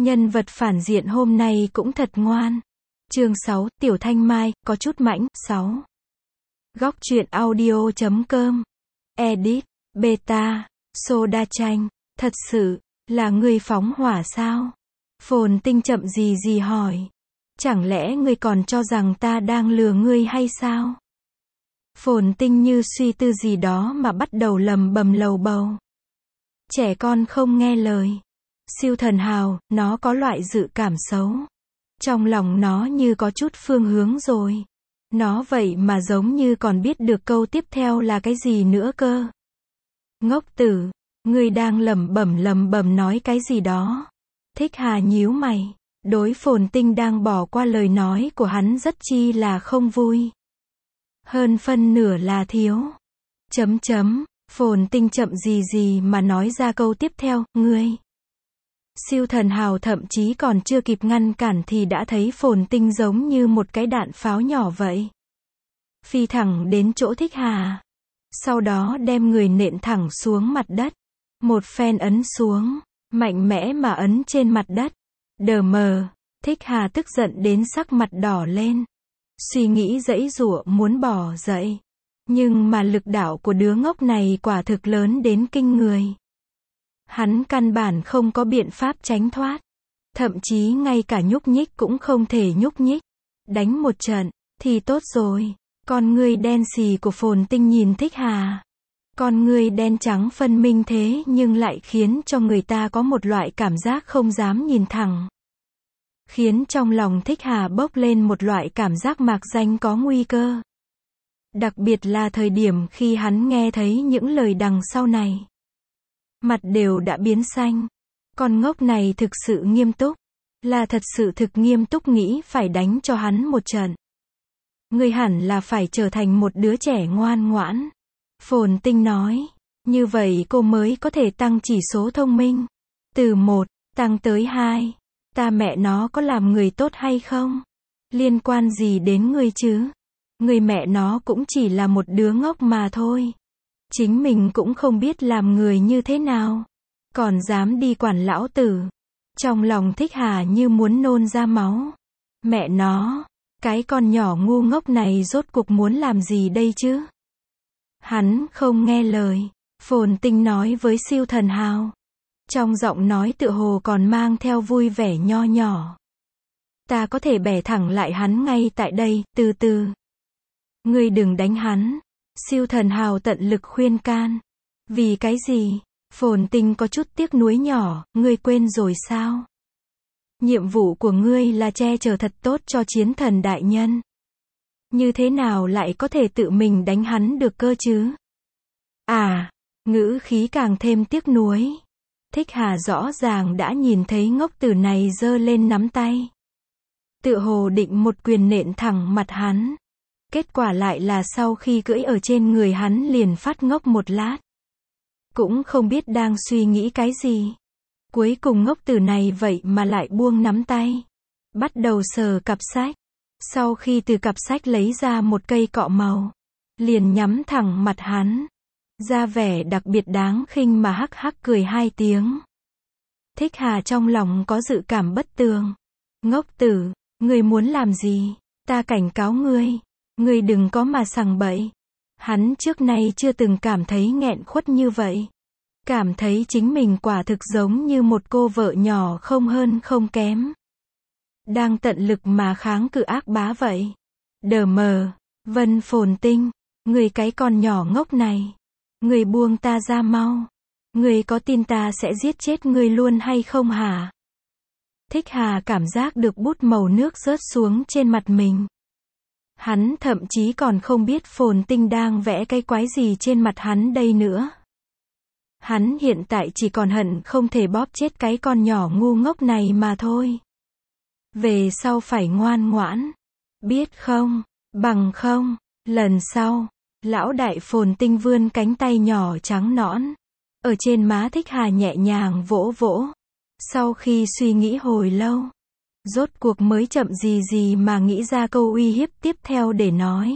Nhân vật phản diện hôm nay cũng thật ngoan. Chương 6, Tiểu Thanh Mai, có chút mãnh, 6. Góc truyện audio.com. Edit, Beta, Soda Chanh, thật sự, là ngươi phóng hỏa sao? Phồn Tinh chậm gì hỏi. Chẳng lẽ ngươi còn cho rằng ta đang lừa ngươi hay sao? Phồn Tinh như suy tư gì đó mà bắt đầu lầm bầm lầu bầu. Trẻ con không nghe lời. Siêu thần hào, nó có loại dự cảm xấu. Trong lòng nó như có chút phương hướng rồi. Nó vậy mà giống như còn biết được câu tiếp theo là cái gì nữa cơ. Ngốc tử, ngươi đang lẩm bẩm nói cái gì đó. Thích Hà nhíu mày. Đối Phồn Tinh đang bỏ qua lời nói của hắn rất chi là không vui. Hơn phân nửa là thiếu. Phồn Tinh chậm gì mà nói ra câu tiếp theo, ngươi. Siêu thần hào thậm chí còn chưa kịp ngăn cản thì đã thấy Phồn Tinh giống như một cái đạn pháo nhỏ vậy. Phi thẳng đến chỗ Thích Hà. Sau đó đem người nện thẳng xuống mặt đất. Một phen ấn xuống, mạnh mẽ mà ấn trên mặt đất. Đờ mờ, Thích Hà tức giận đến sắc mặt đỏ lên. Suy nghĩ giãy giụa muốn bỏ dậy. Nhưng mà lực đạo của đứa ngốc này quả thực lớn đến kinh người. Hắn căn bản không có biện pháp tránh thoát. Thậm chí ngay cả nhúc nhích cũng không thể nhúc nhích. Đánh một trận, thì tốt rồi. Con ngươi đen xì của Phồn Tinh nhìn Thích Hà. Con ngươi đen trắng phân minh thế nhưng lại khiến cho người ta có một loại cảm giác không dám nhìn thẳng. Khiến trong lòng Thích Hà bốc lên một loại cảm giác mạc danh có nguy cơ. Đặc biệt là thời điểm khi hắn nghe thấy những lời đằng sau này. Mặt đều đã biến xanh. Con ngốc này thực sự nghiêm túc. Là thật sự thực nghiêm túc nghĩ phải đánh cho hắn một trận. Ngươi hẳn là phải trở thành một đứa trẻ ngoan ngoãn. Phồn Tinh nói. Như vậy cô mới có thể tăng chỉ số thông minh. Từ 1, tăng tới 2. Ta mẹ nó có làm người tốt hay không? Liên quan gì đến ngươi chứ? Người mẹ nó cũng chỉ là một đứa ngốc mà thôi. Chính mình cũng không biết làm người như thế nào. Còn dám đi quản lão tử. Trong lòng Thích Hà như muốn nôn ra máu. Mẹ nó, cái con nhỏ ngu ngốc này rốt cuộc muốn làm gì đây chứ? Hắn không nghe lời. Phồn Tinh nói với siêu thần hào. Trong giọng nói tựa hồ còn mang theo vui vẻ nho nhỏ. Ta có thể bẻ thẳng lại hắn ngay tại đây, từ từ. Ngươi đừng đánh hắn. Siêu thần hào tận lực khuyên can. Vì cái gì? Phồn Tinh có chút tiếc nuối nhỏ, ngươi quên rồi sao? Nhiệm vụ của ngươi là che chở thật tốt cho chiến thần đại nhân. Như thế nào lại có thể tự mình đánh hắn được cơ chứ? À, ngữ khí càng thêm tiếc nuối. Thích Hà rõ ràng đã nhìn thấy ngốc tử này giơ lên nắm tay. Tựa hồ định một quyền nện thẳng mặt hắn. Kết quả lại là sau khi cưỡi ở trên người hắn liền phát ngốc một lát. Cũng không biết đang suy nghĩ cái gì. Cuối cùng ngốc tử này vậy mà lại buông nắm tay. Bắt đầu sờ cặp sách. Sau khi từ cặp sách lấy ra một cây cọ màu. Liền nhắm thẳng mặt hắn. Ra vẻ đặc biệt đáng khinh mà hắc hắc cười 2 tiếng. Thích Hà trong lòng có dự cảm bất tường. Ngốc tử, ngươi muốn làm gì? Ta cảnh cáo ngươi. Ngươi đừng có mà sằng bậy. Hắn trước nay chưa từng cảm thấy nghẹn khuất như vậy. Cảm thấy chính mình quả thực giống như một cô vợ nhỏ không hơn không kém. Đang tận lực mà kháng cự ác bá vậy. Đờ mờ, Vân Phồn Tinh, ngươi cái con nhỏ ngốc này. Ngươi buông ta ra mau. Ngươi có tin ta sẽ giết chết ngươi luôn hay không hả? Thích Hà cảm giác được bút màu nước rớt xuống trên mặt mình. Hắn thậm chí còn không biết Phồn Tinh đang vẽ cái quái gì trên mặt hắn đây nữa. Hắn hiện tại chỉ còn hận không thể bóp chết cái con nhỏ ngu ngốc này mà thôi. Về sau phải ngoan ngoãn. Biết không? Bằng không, lần sau, lão đại Phồn Tinh vươn cánh tay nhỏ trắng nõn. Ở trên má Thích Hà nhẹ nhàng vỗ vỗ. Sau khi suy nghĩ hồi lâu. Rốt cuộc mới chậm gì mà nghĩ ra câu uy hiếp tiếp theo để nói.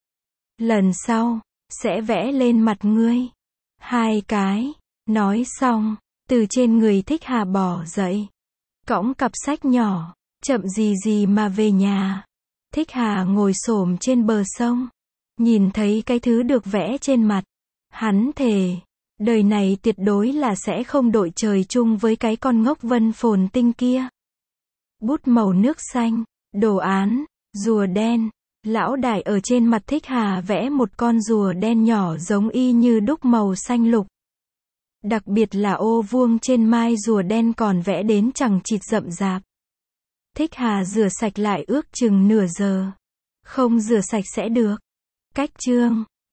Lần sau, sẽ vẽ lên mặt ngươi. 2 cái. Nói xong, từ trên người Thích Hà bỏ dậy. cõng cặp sách nhỏ, chậm gì gì mà về nhà. Thích Hà ngồi xổm trên bờ sông, nhìn thấy cái thứ được vẽ trên mặt. Hắn thề, đời này tuyệt đối là sẽ không đội trời chung với cái con ngốc Vân Phồn Tinh kia. Bút màu nước xanh, đồ án, rùa đen. Lão đại ở trên mặt Thích Hà vẽ một con rùa đen nhỏ giống y như đúc màu xanh lục. Đặc biệt là ô vuông trên mai rùa đen còn vẽ đến chằng chịt rậm rạp. Thích Hà rửa sạch lại ước chừng nửa giờ. Không rửa sạch sẽ được. Cách chương